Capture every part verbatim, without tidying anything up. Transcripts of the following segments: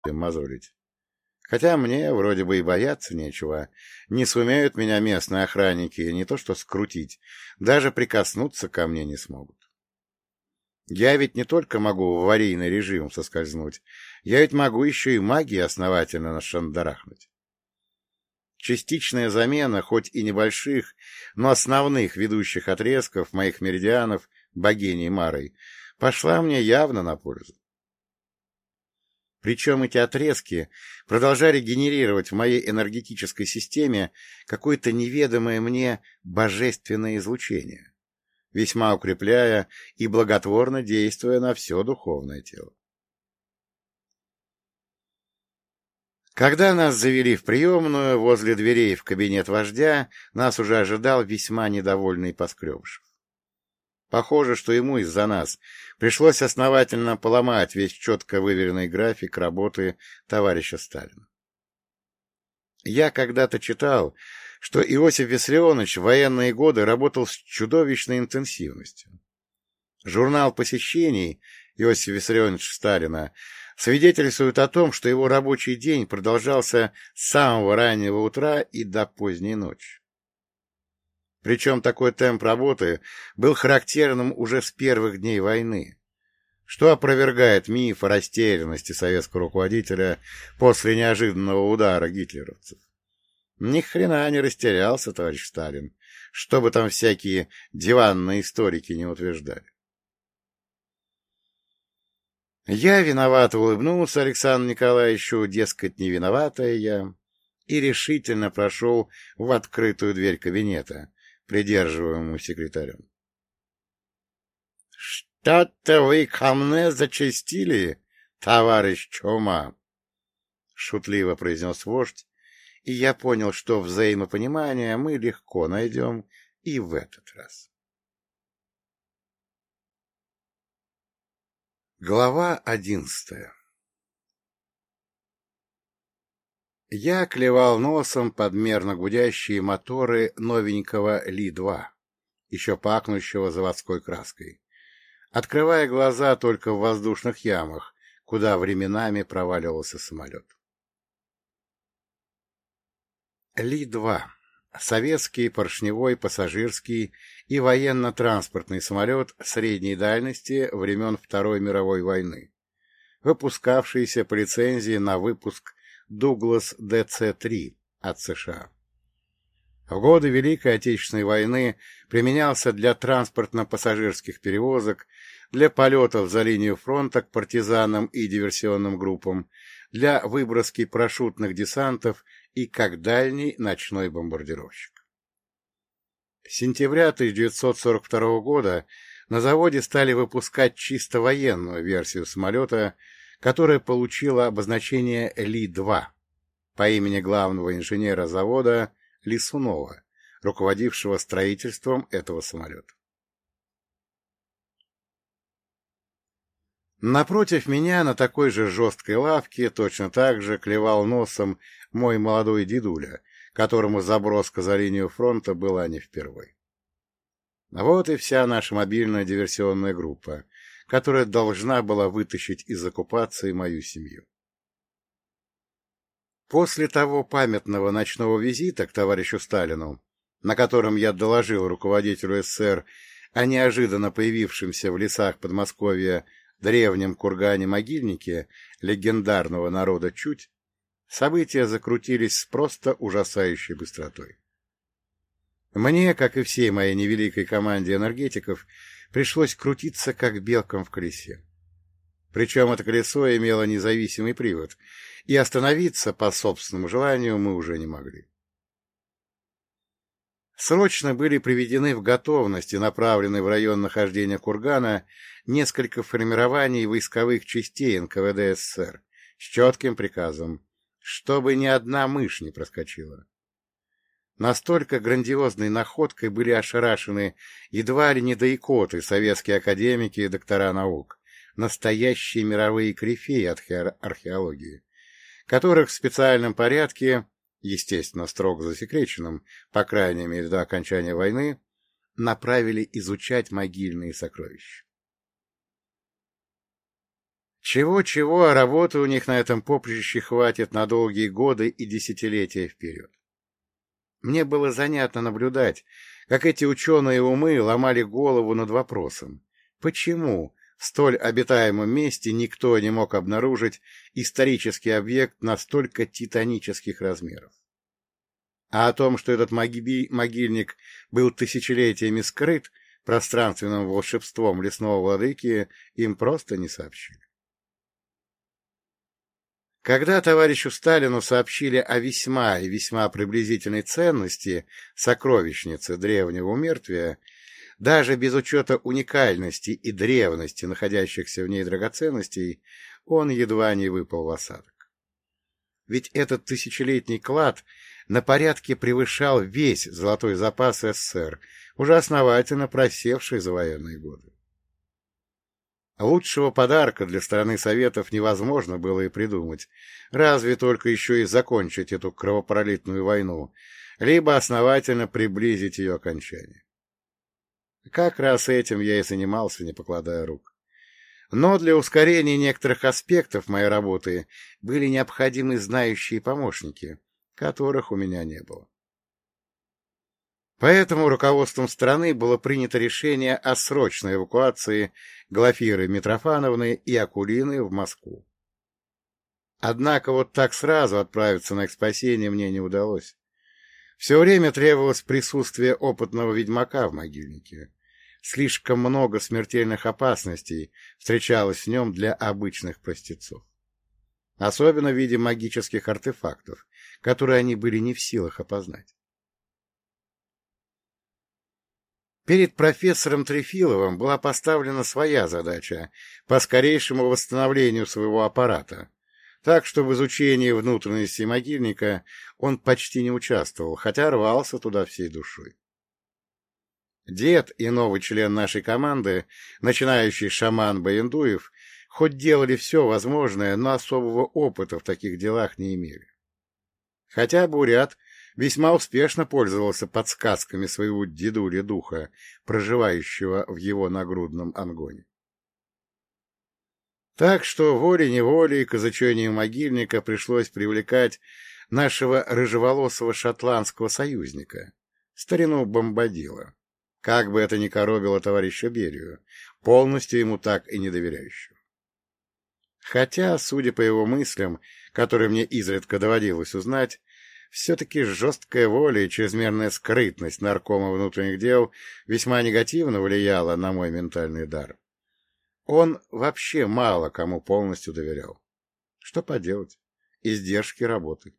им мозолить. Хотя мне вроде бы и бояться нечего. Не сумеют меня местные охранники не то что скрутить, даже прикоснуться ко мне не смогут. Я ведь не только могу в аварийный режим соскользнуть, я ведь могу еще и магией основательно нашандарахнуть. Частичная замена, хоть и небольших, но основных ведущих отрезков моих меридианов богиней Марой, пошла мне явно на пользу. Причем эти отрезки продолжали генерировать в моей энергетической системе какое-то неведомое мне божественное излучение, весьма укрепляя и благотворно действуя на все духовное тело. Когда нас завели в приемную, возле дверей в кабинет вождя нас уже ожидал весьма недовольный Поскребышев. Похоже, что ему из-за нас пришлось основательно поломать весь четко выверенный график работы товарища Сталина. Я когда-то читал, что Иосиф Виссарионович в военные годы работал с чудовищной интенсивностью. Журнал посещений Иосифа Виссарионовича Сталина свидетельствует о том, что его рабочий день продолжался с самого раннего утра и до поздней ночи. Причем такой темп работы был характерным уже с первых дней войны, что опровергает миф о растерянности советского руководителя после неожиданного удара гитлеровцев. Ни хрена не растерялся товарищ Сталин, что бы там всякие диванные историки не утверждали. Я виновато улыбнулся Александру Николаевичу, дескать, не виноватая я, и решительно прошел в открытую дверь кабинета, придерживаемому секретарем. — Что-то вы ко мне зачастили, товарищ Чума, — шутливо произнес вождь, и я понял, что взаимопонимание мы легко найдем и в этот раз. Глава одиннадцатая. Я клевал носом под мерно гудящие моторы новенького Ли два, еще пахнущего заводской краской, открывая глаза только в воздушных ямах, куда временами проваливался самолет. Ли два. Советский поршневой пассажирский и военно-транспортный самолет средней дальности времен Второй мировой войны, выпускавшийся по лицензии на выпуск Дуглас Дэ Цэ три от США. В годы Великой Отечественной войны применялся для транспортно-пассажирских перевозок, для полетов за линию фронта к партизанам и диверсионным группам, для выброски парашютных десантов и как дальний ночной бомбардировщик. С сентября тысяча девятьсот сорок второго года на заводе стали выпускать чисто военную версию самолета, которая получила обозначение Ли два по имени главного инженера завода Лисунова, руководившего строительством этого самолета. Напротив меня на такой же жесткой лавке точно так же клевал носом мой молодой дедуля, которому заброска за линию фронта была не впервой. Вот и вся наша мобильная диверсионная группа, которая должна была вытащить из оккупации мою семью. После того памятного ночного визита к товарищу Сталину, на котором я доложил руководителю СССР о неожиданно появившемся в лесах Подмосковья древнем кургане-могильнике легендарного народа Чуть, события закрутились с просто ужасающей быстротой. Мне, как и всей моей невеликой команде энергетиков, пришлось крутиться как белкам в колесе. Причем это колесо имело независимый привод, и остановиться по собственному желанию мы уже не могли. Срочно были приведены в готовность и направлены в район нахождения кургана несколько формирований войсковых частей эн ка вэ дэ эс эс эс эр с четким приказом, чтобы ни одна мышь не проскочила. Настолько грандиозной находкой были ошарашены едва ли не до икоты советские академики и доктора наук, настоящие мировые корифеи археологии, которых в специальном порядке, естественно, строго засекреченном, по крайней мере до окончания войны, направили изучать могильные сокровища. Чего-чего, а работы у них на этом поприще хватит на долгие годы и десятилетия вперед. Мне было занятно наблюдать, как эти ученые умы ломали голову над вопросом, почему в столь обитаемом месте никто не мог обнаружить исторический объект настолько титанических размеров. А о том, что этот моги- могильник был тысячелетиями скрыт пространственным волшебством лесного владыки, им просто не сообщили. Когда товарищу Сталину сообщили о весьма и весьма приблизительной ценности сокровищницы древнего умертвия, даже без учета уникальности и древности находящихся в ней драгоценностей, он едва не выпал в осадок. Ведь этот тысячелетний клад на порядке превышал весь золотой запас СССР, уже основательно просевший за военные годы. Лучшего подарка для страны Советов невозможно было и придумать, разве только еще и закончить эту кровопролитную войну, либо основательно приблизить ее окончание. Как раз этим я и занимался, не покладая рук. Но для ускорения некоторых аспектов моей работы были необходимы знающие помощники, которых у меня не было. Поэтому руководством страны было принято решение о срочной эвакуации Глафиры Митрофановны и Акулины в Москву. Однако вот так сразу отправиться на их спасение мне не удалось. Все время требовалось присутствие опытного ведьмака в могильнике. Слишком много смертельных опасностей встречалось в нем для обычных простецов. Особенно в виде магических артефактов, которые они были не в силах опознать. Перед профессором Трефиловым была поставлена своя задача по скорейшему восстановлению своего аппарата, так что в изучении внутренности могильника он почти не участвовал, хотя рвался туда всей душой. Дед и новый член нашей команды, начинающий шаман Баяндуев, хоть делали все возможное, но особого опыта в таких делах не имели. Хотя Бурят весьма успешно пользовался подсказками своего дедули-духа, проживающего в его нагрудном ангоне. Так что волей-неволей к изучению могильника пришлось привлекать нашего рыжеволосого шотландского союзника, старину Бомбадила, как бы это ни коробило товарища Берию, полностью ему так и не доверяющего. Хотя, судя по его мыслям, которые мне изредка доводилось узнать, все-таки жесткая воля и чрезмерная скрытность наркома внутренних дел весьма негативно влияла на мой ментальный дар. Он вообще мало кому полностью доверял. Что поделать? Издержки работы.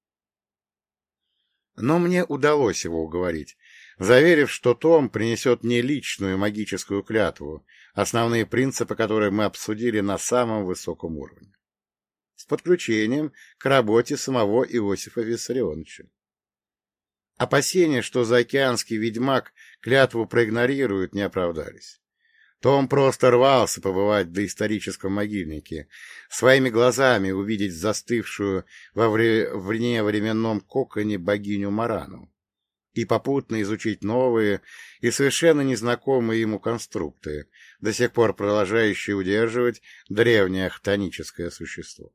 Но мне удалось его уговорить, заверив, что Том принесет мне личную магическую клятву, основные принципы которой мы обсудили на самом высоком уровне, с подключением к работе самого Иосифа Виссарионовича. Опасения, что заокеанский ведьмак клятву проигнорирует, не оправдались. Том просто рвался побывать в доисторическом могильнике, своими глазами увидеть застывшую во вневременном коконе богиню Марану и попутно изучить новые и совершенно незнакомые ему конструкты, до сих пор продолжающие удерживать древнее хтоническое существо.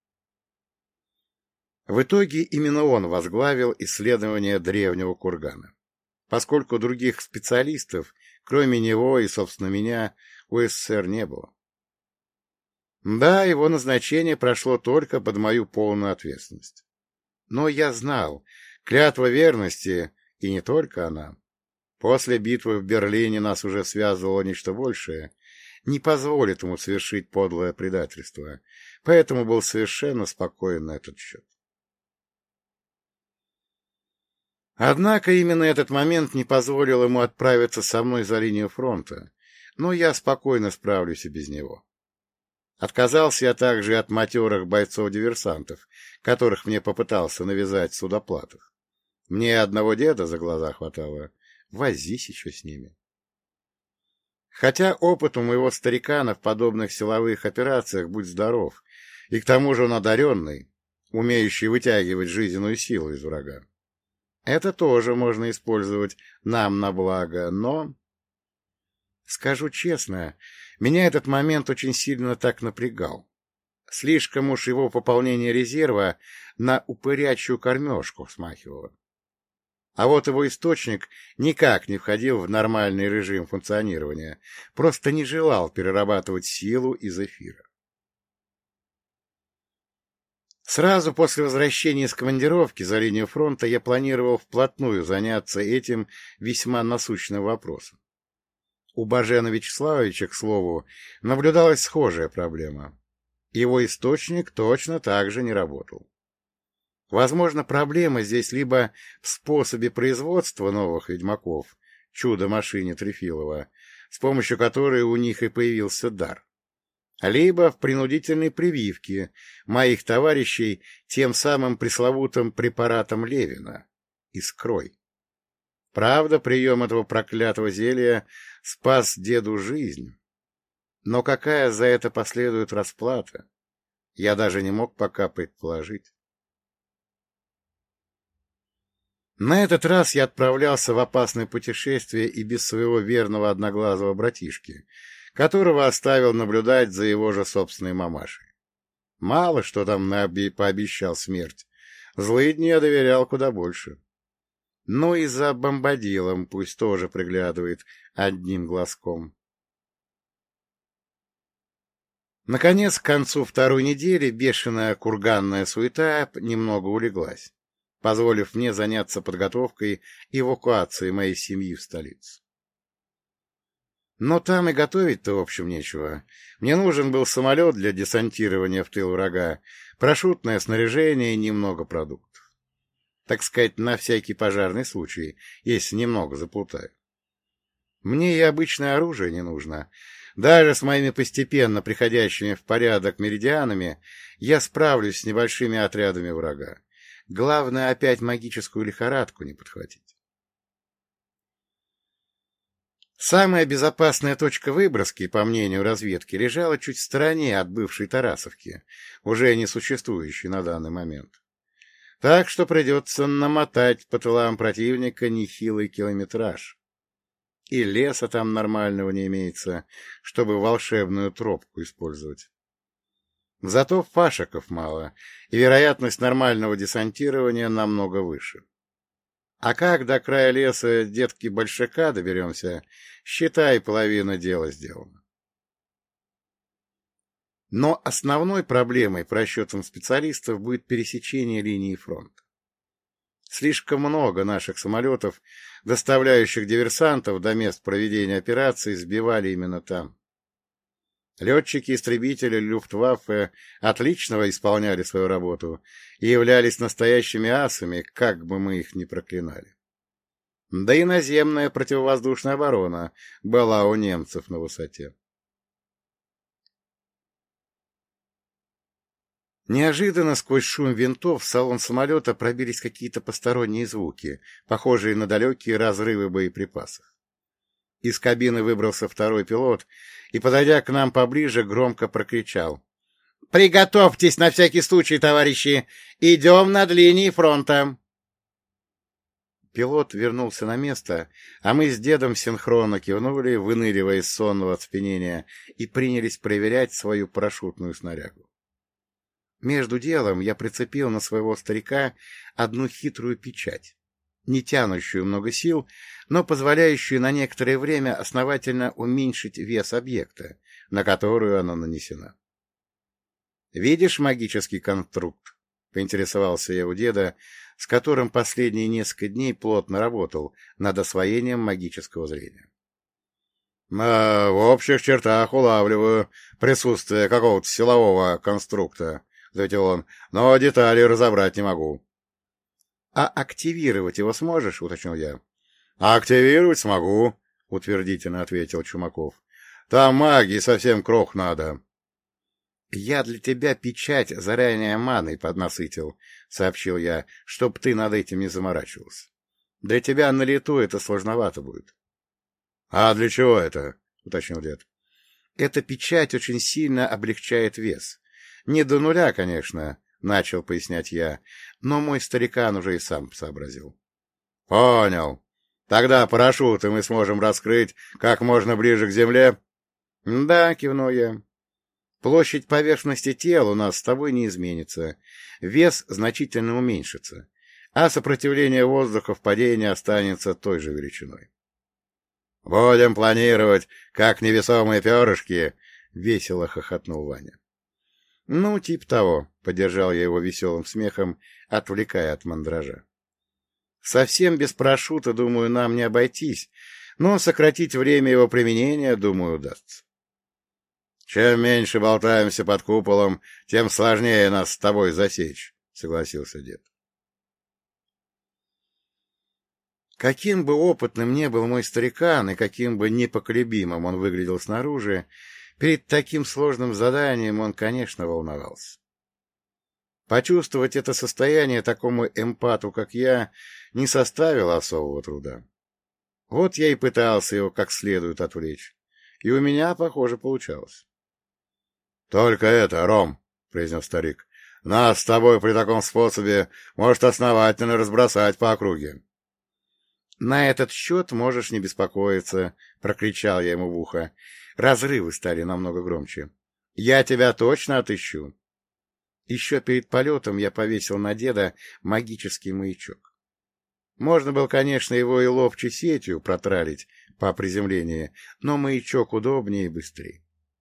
В итоге именно он возглавил исследование древнего кургана, поскольку других специалистов, кроме него и, собственно, меня, у СССР не было. Да, его назначение прошло только под мою полную ответственность. Но я знал, клятва верности, и не только она, после битвы в Берлине нас уже связывало нечто большее, не позволит ему совершить подлое предательство, поэтому был совершенно спокоен на этот счет. Однако именно этот момент не позволил ему отправиться со мной за линию фронта, но я спокойно справлюсь и без него. Отказался я также и от матерых бойцов-диверсантов, которых мне попытался навязать Судоплатов. Мне одного деда за глаза хватало, возись еще с ними. Хотя опыт у моего старикана в подобных силовых операциях будь здоров, и к тому же он одаренный, умеющий вытягивать жизненную силу из врага. Это тоже можно использовать нам на благо, но... Скажу честно, Меня этот момент очень сильно так напрягал. Слишком уж его пополнение резерва на упырячью кормежку смахивало. А вот его источник никак не входил в нормальный режим функционирования, просто не желал перерабатывать силу из эфира. Сразу после возвращения с командировки за линию фронта я планировал вплотную заняться этим весьма насущным вопросом. У Бажена Вячеславовича, к слову, наблюдалась схожая проблема. Его источник точно так же не работал. Возможно, проблема здесь либо в способе производства новых ведьмаков, чудо-машине Трефилова, с помощью которой у них и появился дар, либо в принудительной прививке моих товарищей тем самым пресловутым препаратом Левина — искрой. Правда, прием этого проклятого зелья спас деду жизнь. Но какая за это последует расплата, я даже не мог пока предположить. На этот раз я отправлялся в опасное путешествие и без своего верного одноглазого братишки, которого оставил наблюдать за его же собственной мамашей. Мало что там наби пообещал смерть, злыдни я доверял куда больше. Ну и за бомбадилом пусть тоже приглядывает одним глазком. Наконец, к концу второй недели бешеная курганная суета немного улеглась, позволив мне заняться подготовкой эвакуации моей семьи в столицу. Но там и готовить-то, в общем, нечего. Мне нужен был самолет для десантирования в тыл врага, парашютное снаряжение и немного продуктов. Так сказать, на всякий пожарный случай, если немного заплутаю. Мне и обычное оружие не нужно. Даже с моими постепенно приходящими в порядок меридианами я справлюсь с небольшими отрядами врага. Главное опять магическую лихорадку не подхватить. Самая безопасная точка выброски, по мнению разведки, лежала чуть в стороне от бывшей Тарасовки, уже не существующей на данный момент. Так что придется намотать по тылам противника нехилый километраж. И леса там нормального не имеется, чтобы волшебную тропку использовать. Зато фашиков мало, и вероятность нормального десантирования намного выше. А как до края леса детки большака доберемся, считай, половина дела сделана. Но основной проблемой по расчетам специалистов будет пересечение линии фронта. Слишком много наших самолетов, доставляющих диверсантов до мест проведения операций, сбивали именно там. Летчики-истребители Люфтваффе отлично исполняли свою работу и являлись настоящими асами, как бы мы их ни проклинали. Да и наземная противовоздушная оборона была у немцев на высоте. Неожиданно сквозь шум винтов в салон самолета пробились какие-то посторонние звуки, похожие на далекие разрывы боеприпасов. Из кабины выбрался второй пилот и, подойдя к нам поближе, громко прокричал: «Приготовьтесь на всякий случай, товарищи! Идем над линией фронта!» Пилот вернулся на место, а мы с дедом синхронно кивнули, выныривая из сонного оцепенения, и принялись проверять свою парашютную снарягу. Между делом я прицепил на своего старика одну хитрую печать, не тянущую много сил, но позволяющую на некоторое время основательно уменьшить вес объекта, на которую она нанесена. «Видишь магический конструкт?» — поинтересовался я у деда, с которым последние несколько дней плотно работал над освоением магического зрения. «А, в общих чертах улавливаю присутствие какого-то силового конструкта», — ответил он, — «но детали разобрать не могу». «А активировать его сможешь?» — уточнил я. «Активировать смогу», — утвердительно ответил Чумаков. «Там магии совсем крох надо». «Я для тебя печать заранее маной поднасытил», — сообщил я, — «чтоб ты над этим не заморачивался. Для тебя на лету это сложновато будет». «А для чего это?» — уточнил дед. «Эта печать очень сильно облегчает вес. Не до нуля, конечно», — начал пояснять я, но мой старикан уже и сам сообразил. — Понял. Тогда парашюты мы сможем раскрыть как можно ближе к земле? — Да, — кивнул я. — Площадь поверхности тела у нас с тобой не изменится, вес значительно уменьшится, а сопротивление воздуха в падении останется той же величиной. — Будем планировать, как невесомые перышки, — весело хохотнул Ваня. — Ну, тип того, — поддержал я его веселым смехом, отвлекая от мандража. — Совсем без парашюта, думаю, нам не обойтись, но сократить время его применения, думаю, удастся. — Чем меньше болтаемся под куполом, тем сложнее нас с тобой засечь, — согласился дед. Каким бы опытным ни был мой старикан и каким бы непоколебимым он выглядел снаружи, перед таким сложным заданием он, конечно, волновался. Почувствовать это состояние такому эмпату, как я, не составило особого труда. Вот я и пытался его как следует отвлечь, и у меня, похоже, получалось. — Только это, Ром, — произнес старик, — нас с тобой при таком способе может основательно разбросать по округе. — На этот счет можешь не беспокоиться, — прокричал я ему в ухо. Разрывы стали намного громче. — Я тебя точно отыщу. Еще перед полетом я повесил на деда магический маячок. Можно было, конечно, его и ловчей сетью протралить по приземлении, но маячок удобнее и быстрее.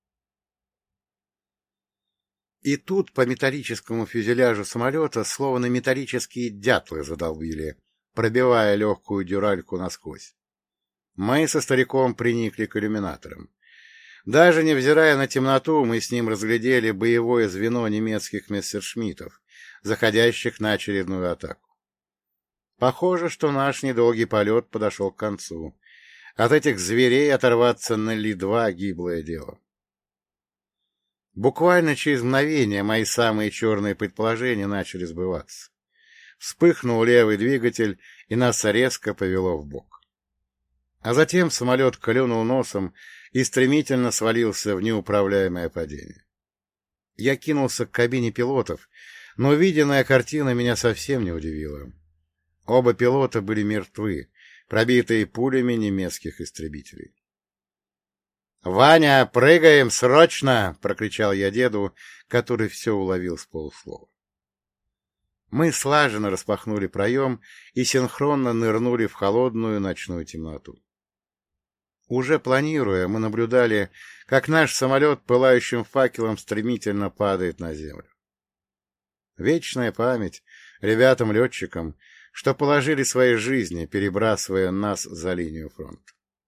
И тут по металлическому фюзеляжу самолета словно металлические дятлы задолбили, пробивая легкую дюральку насквозь. Мы со стариком приникли к иллюминаторам. Даже невзирая на темноту, мы с ним разглядели боевое звено немецких мессершмиттов, заходящих на очередную атаку. Похоже, что наш недолгий полет подошел к концу. От этих зверей оторваться на Ли-два гиблое дело. Буквально через мгновение мои самые черные предположения начали сбываться. Вспыхнул левый двигатель, и нас резко повело вбок. А затем самолет клюнул носом и стремительно свалился в неуправляемое падение. Я кинулся к кабине пилотов, но виденная картина меня совсем не удивила. Оба пилота были мертвы, пробитые пулями немецких истребителей. «Ваня, прыгаем срочно!» — прокричал я деду, который все уловил с полуслова. Мы слаженно распахнули проем и синхронно нырнули в холодную ночную темноту. Уже планируя, мы наблюдали, как наш самолет пылающим факелом стремительно падает на землю. Вечная память ребятам-летчикам, что положили свои жизни, перебрасывая нас за линию фронта.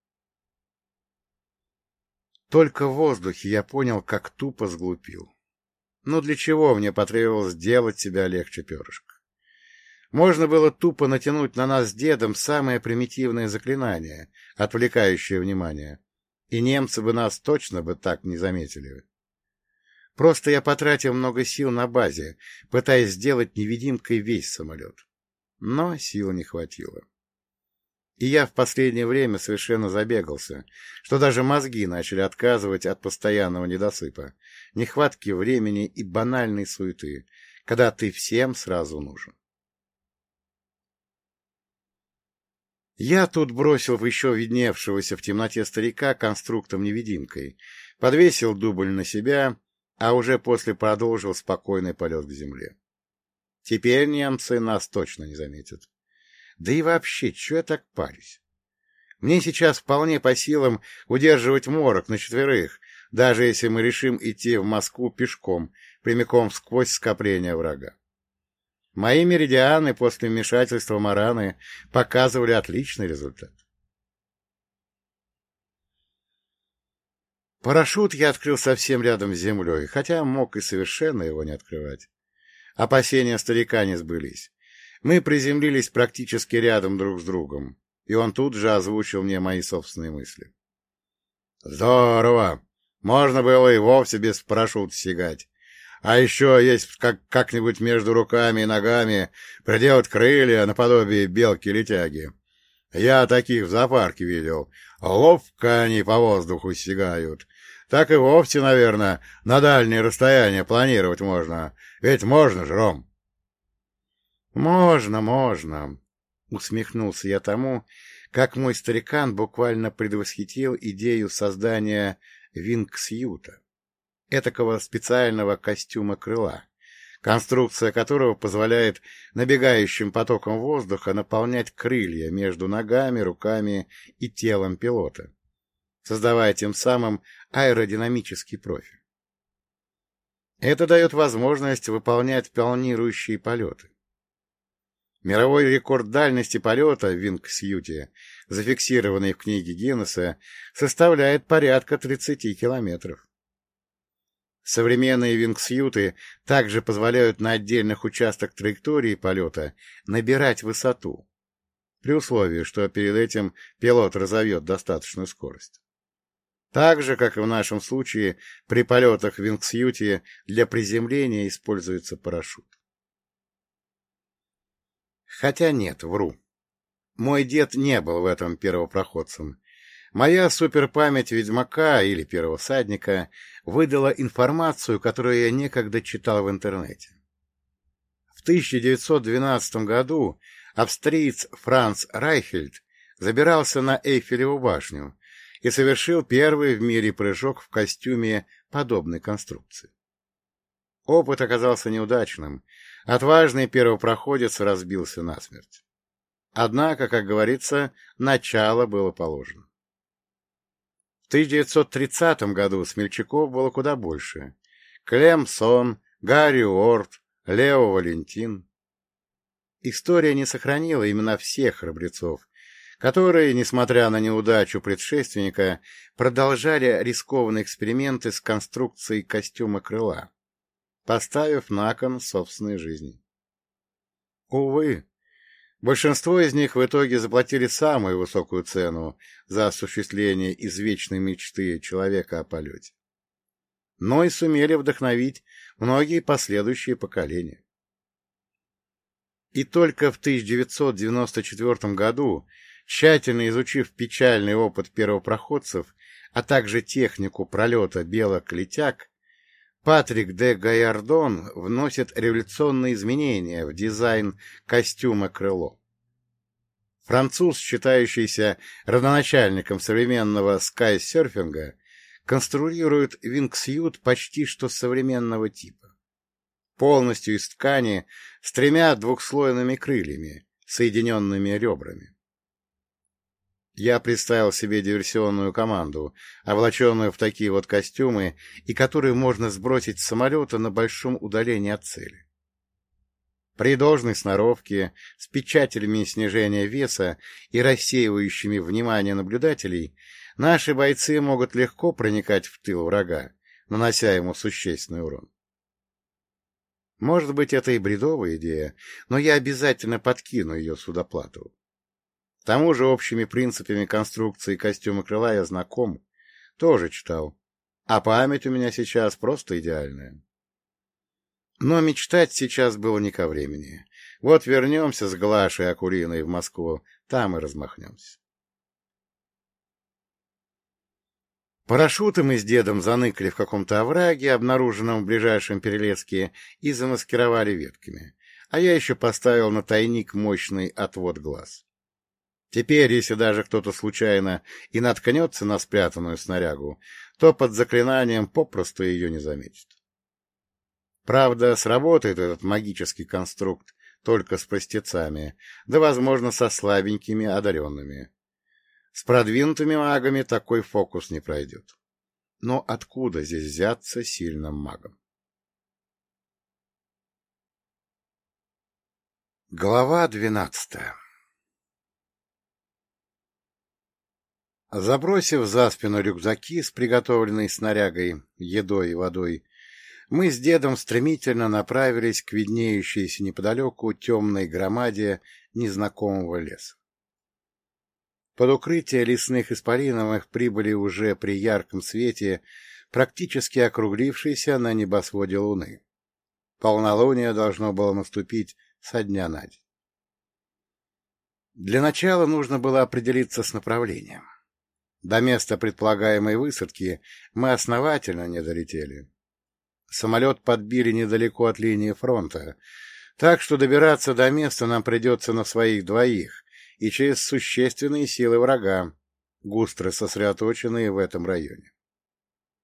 Только в воздухе я понял, как тупо сглупил. Но для чего мне потребовалось сделать себя легче перышка? Можно было тупо натянуть на нас с дедом самое примитивное заклинание, отвлекающее внимание, и немцы бы нас точно бы так не заметили. Просто я потратил много сил на базе, пытаясь сделать невидимкой весь самолет. Но сил не хватило. И я в последнее время совершенно забегался, что даже мозги начали отказывать от постоянного недосыпа, нехватки времени и банальной суеты, когда ты всем сразу нужен. Я тут бросил в еще видневшегося в темноте старика конструктом-невидимкой, подвесил дубль на себя, а уже после продолжил спокойный полет к земле. Теперь немцы нас точно не заметят. Да и вообще, чё я так парюсь? Мне сейчас вполне по силам удерживать морок на четверых, даже если мы решим идти в Москву пешком, прямиком сквозь скопление врага. Мои меридианы после вмешательства Мараны показывали отличный результат. Парашют я открыл совсем рядом с землей, хотя мог и совершенно его не открывать. Опасения старика не сбылись. Мы приземлились практически рядом друг с другом, и он тут же озвучил мне мои собственные мысли. — Здорово! Можно было и вовсе без парашюта сигать. А еще есть как- как-нибудь между руками и ногами приделать крылья наподобие белки-летяги. Я таких в зоопарке видел. Ловко они по воздуху сигают. Так и вовсе, наверное, на дальние расстояния планировать можно. Ведь можно же, Ром? — Можно, можно, — усмехнулся я тому, как мой старикан буквально предвосхитил идею создания вингсьюта, этакого специального костюма крыла, конструкция которого позволяет набегающим потоком воздуха наполнять крылья между ногами, руками и телом пилота, создавая тем самым аэродинамический профиль. Это дает возможность выполнять планирующие полеты. Мировой рекорд дальности полета в вингсьюте, зафиксированный в книге Гиннесса, составляет порядка тридцати километров. Современные вингсьюты также позволяют на отдельных участках траектории полета набирать высоту, при условии, что перед этим пилот разовьет достаточную скорость. Так же, как и в нашем случае, при полетах в вингсьюте для приземления используется парашют. Хотя нет, вру. Мой дед не был в этом первопроходцем. Моя суперпамять ведьмака или первого всадника выдала информацию, которую я некогда читал в интернете. В тысяча девятьсот двенадцатом году австриец Франц Райхельд забирался на Эйфелеву башню и совершил первый в мире прыжок в костюме подобной конструкции. Опыт оказался неудачным. Отважный первопроходец разбился насмерть. Однако, как говорится, начало было положено. В тысяча девятьсот тридцатом году смельчаков было куда больше. Клем Сон, Гарри Уорд, Лео Валентин. История не сохранила имена всех храбрецов, которые, несмотря на неудачу предшественника, продолжали рискованные эксперименты с конструкцией костюма крыла, поставив на кон собственной жизни. Увы, большинство из них в итоге заплатили самую высокую цену за осуществление извечной мечты человека о полете, но и сумели вдохновить многие последующие поколения. И только в тысяча девятьсот девяносто четвёртом году, тщательно изучив печальный опыт первопроходцев, а также технику пролета белок-летяг, Патрик де Гайардон вносит революционные изменения в дизайн костюма крыло. Француз, считающийся родоначальником современного скайсерфинга, конструирует вингсьют почти что современного типа. Полностью из ткани с тремя двухслойными крыльями, соединенными ребрами. Я представил себе диверсионную команду, облаченную в такие вот костюмы, и которую можно сбросить с самолета на большом удалении от цели. При должной сноровке, с печателями снижения веса и рассеивающими внимание наблюдателей, наши бойцы могут легко проникать в тыл врага, нанося ему существенный урон. Может быть, это и бредовая идея, но я обязательно подкину ее судоплату. К тому же общими принципами конструкции костюма крыла я знаком, тоже читал, а память у меня сейчас просто идеальная. Но мечтать сейчас было не ко времени. Вот вернемся с Глашей Акулиной в Москву, там и размахнемся. Парашюты мы с дедом заныкали в каком-то овраге, обнаруженном в ближайшем перелеске, и замаскировали ветками, а я еще поставил на тайник мощный отвод глаз. Теперь, если даже кто-то случайно и наткнется на спрятанную снарягу, то под заклинанием попросту ее не заметит. Правда, сработает этот магический конструкт только с простецами, да, возможно, со слабенькими одаренными. С продвинутыми магами такой фокус не пройдет. Но откуда здесь взяться сильным магом? Глава двенадцатая. Забросив за спину рюкзаки с приготовленной снарягой, едой и водой, мы с дедом стремительно направились к виднеющейся неподалеку темной громаде незнакомого леса. Под укрытие лесных исполиновых прибыли уже при ярком свете, практически округлившейся на небосводе луны. Полнолуние должно было наступить со дня на день. Для начала нужно было определиться с направлением. До места предполагаемой высадки мы основательно не долетели. Самолет подбили недалеко от линии фронта, так что добираться до места нам придется на своих двоих и через существенные силы врага, густо сосредоточенные в этом районе.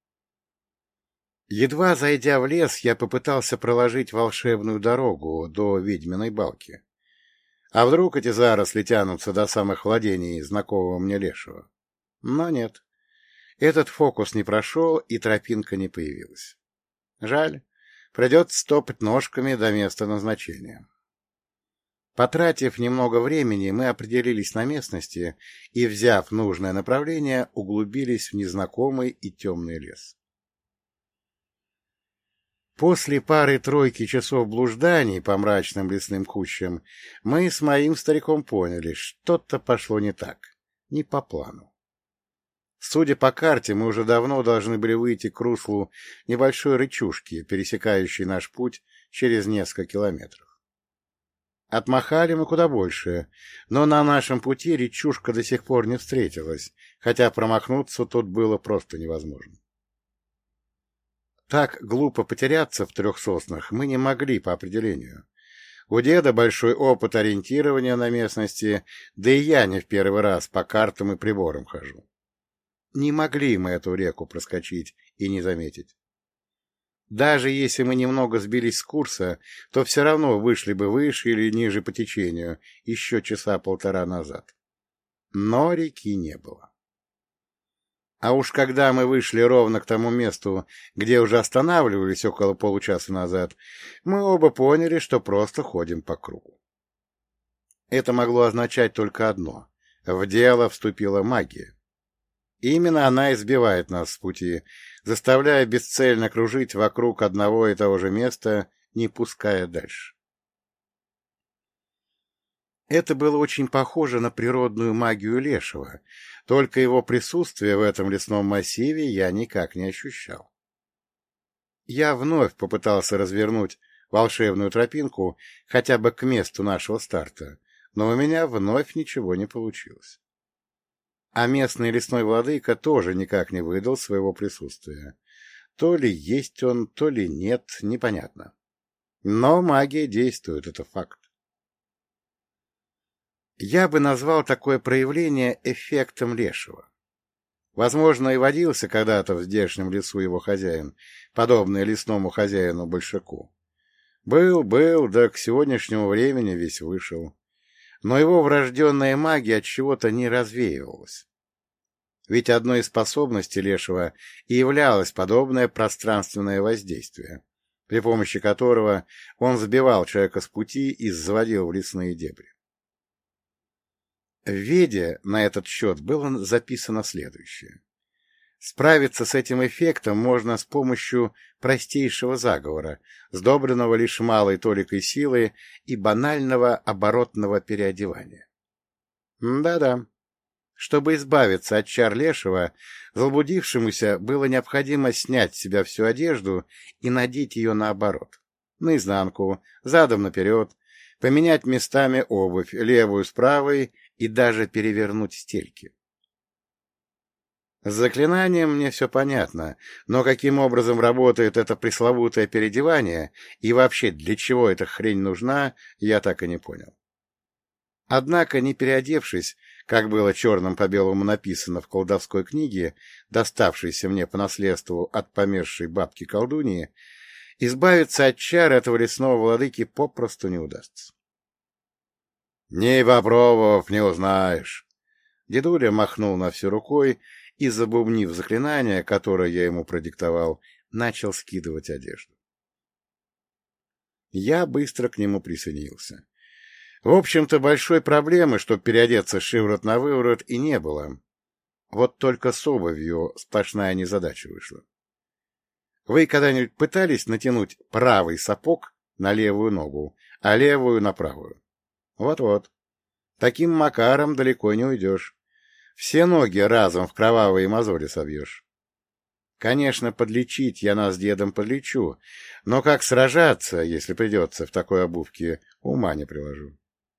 Едва зайдя в лес, я попытался проложить волшебную дорогу до ведьминой балки. А вдруг эти заросли тянутся до самых владений знакомого мне лешего? Но нет. Этот фокус не прошел, и тропинка не появилась. Жаль. Придется топать ножками до места назначения. Потратив немного времени, мы определились на местности и, взяв нужное направление, углубились в незнакомый и темный лес. После пары-тройки часов блужданий по мрачным лесным кущам мы с моим стариком поняли, что-то пошло не так, не по плану. Судя по карте, мы уже давно должны были выйти к руслу небольшой речушки, пересекающей наш путь через несколько километров. Отмахали мы куда больше, но на нашем пути речушка до сих пор не встретилась, хотя промахнуться тут было просто невозможно. Так глупо потеряться в трех соснах мы не могли по определению. У деда большой опыт ориентирования на местности, да и я не в первый раз по картам и приборам хожу. Не могли мы эту реку проскочить и не заметить. Даже если мы немного сбились с курса, то все равно вышли бы выше или ниже по течению еще часа полтора назад. Но реки не было. А уж когда мы вышли ровно к тому месту, где уже останавливались около получаса назад, мы оба поняли, что просто ходим по кругу. Это могло означать только одно — в дело вступила магия. Именно она избивает нас с пути, заставляя бесцельно кружить вокруг одного и того же места, не пуская дальше. Это было очень похоже на природную магию лешего, только его присутствие в этом лесном массиве я никак не ощущал. Я вновь попытался развернуть волшебную тропинку хотя бы к месту нашего старта, но у меня вновь ничего не получилось. А местный лесной владыка тоже никак не выдал своего присутствия. То ли есть он, то ли нет, непонятно. Но магия действует, это факт. Я бы назвал такое проявление эффектом лешего. Возможно, и водился когда-то в здешнем лесу его хозяин, подобный лесному хозяину-большаку. Был, был, да к сегодняшнему времени весь вышел. Но его врожденная магия от чего-то не развеивалась. Ведь одной из способностей лешего и являлось подобное пространственное воздействие, при помощи которого он сбивал человека с пути и заводил в лесные дебри. В Веде на этот счет было записано следующее. Справиться с этим эффектом можно с помощью простейшего заговора, сдобренного лишь малой толикой силы и банального оборотного переодевания. Да-да. Чтобы избавиться от чар лешего, заблудившемуся было необходимо снять с себя всю одежду и надеть ее наоборот, наизнанку, задом наперед, поменять местами обувь, левую с правой и даже перевернуть стельки. С заклинанием мне все понятно, но каким образом работает это пресловутое переодевание и вообще для чего эта хрень нужна, я так и не понял. Однако, не переодевшись, как было черным по белому написано в колдовской книге, доставшейся мне по наследству от помершей бабки-колдуньи, избавиться от чар этого лесного владыки попросту не удастся. — Не попробовав, не узнаешь. Дедуля махнул на всю рукой и, забубнив заклинание, которое я ему продиктовал, начал скидывать одежду. Я быстро к нему присоединился. В общем-то, большой проблемы, чтобы переодеться шиворот на выворот, и не было. Вот только с обувью сплошная незадача вышла. Вы когда-нибудь пытались натянуть правый сапог на левую ногу, а левую на правую? Вот-вот. Таким макаром далеко не уйдешь. Все ноги разом в кровавые мозоли собьешь. Конечно, подлечить я нас с дедом подлечу, но как сражаться, если придется в такой обувке, ума не приложу.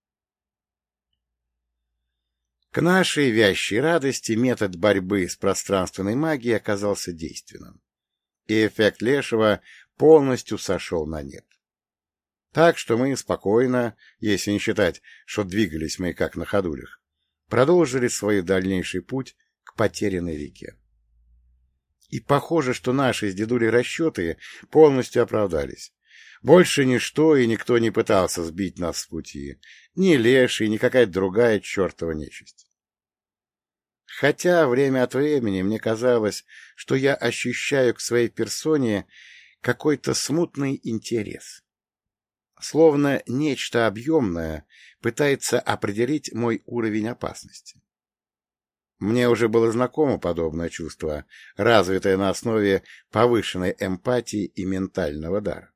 К нашей вящей радости метод борьбы с пространственной магией оказался действенным, и эффект лешего полностью сошел на нет. Так что мы спокойно, если не считать, что двигались мы как на ходулях, продолжили свой дальнейший путь к потерянной реке. И похоже, что наши с дедулей расчеты полностью оправдались. Больше ничто и никто не пытался сбить нас с пути. Ни леший, ни какая-то другая чертова нечисть. Хотя время от времени мне казалось, что я ощущаю к своей персоне какой-то смутный интерес. Словно нечто объемное пытается определить мой уровень опасности. Мне уже было знакомо подобное чувство, развитое на основе повышенной эмпатии и ментального дара.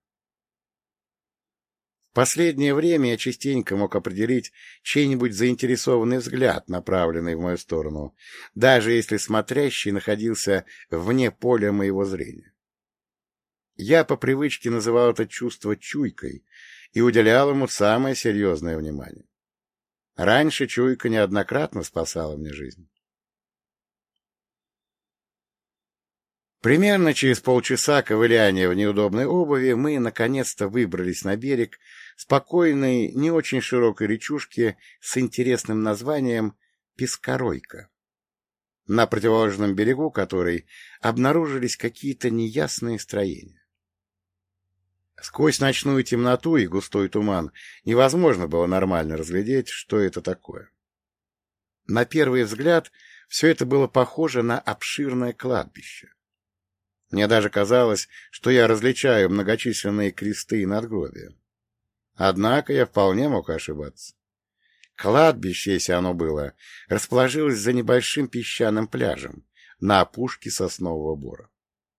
В последнее время я частенько мог определить чей-нибудь заинтересованный взгляд, направленный в мою сторону, даже если смотрящий находился вне поля моего зрения. Я по привычке называл это чувство чуйкой и уделял ему самое серьезное внимание. Раньше чуйка неоднократно спасала мне жизнь. Примерно через полчаса ковыляния в неудобной обуви мы наконец-то выбрались на берег спокойной, не очень широкой речушки с интересным названием Пескоройка, на противоположном берегу которой обнаружились какие-то неясные строения. Сквозь ночную темноту и густой туман невозможно было нормально разглядеть, что это такое. На первый взгляд все это было похоже на обширное кладбище. Мне даже казалось, что я различаю многочисленные кресты и надгробия. Однако я вполне мог ошибаться. Кладбище, если оно было, расположилось за небольшим песчаным пляжем на опушке соснового бора.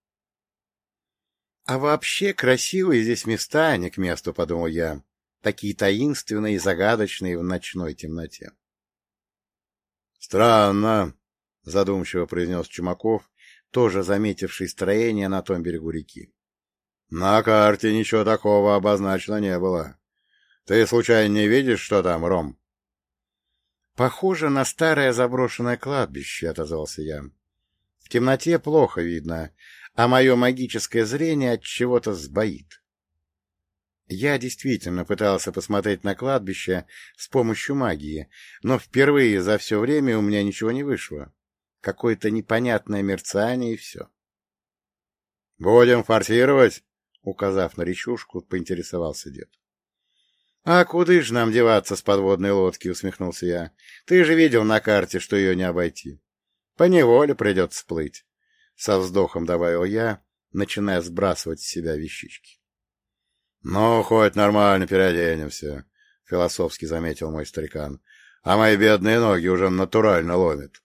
А вообще красивые здесь места, а не к месту, — подумал я, — такие таинственные и загадочные в ночной темноте. — Странно, — задумчиво произнес Чумаков, тоже заметивший строение на том берегу реки. — На карте ничего такого обозначено не было. Ты случайно не видишь, что там, Ром? — Похоже на старое заброшенное кладбище, — отозвался я. — В темноте плохо видно, а мое магическое зрение от чего-то сбоит. Я действительно пытался посмотреть на кладбище с помощью магии, но впервые за все время у меня ничего не вышло. Какое-то непонятное мерцание и все. — Будем форсировать? — указав на речушку, поинтересовался дед. — А куда ж нам деваться с подводной лодки? — усмехнулся я. — Ты же видел на карте, что ее не обойти. Поневоле придется плыть. Со вздохом добавил я, начиная сбрасывать с себя вещички. — Ну, хоть нормально переоденемся, — философски заметил мой старикан. — А мои бедные ноги уже натурально ломят.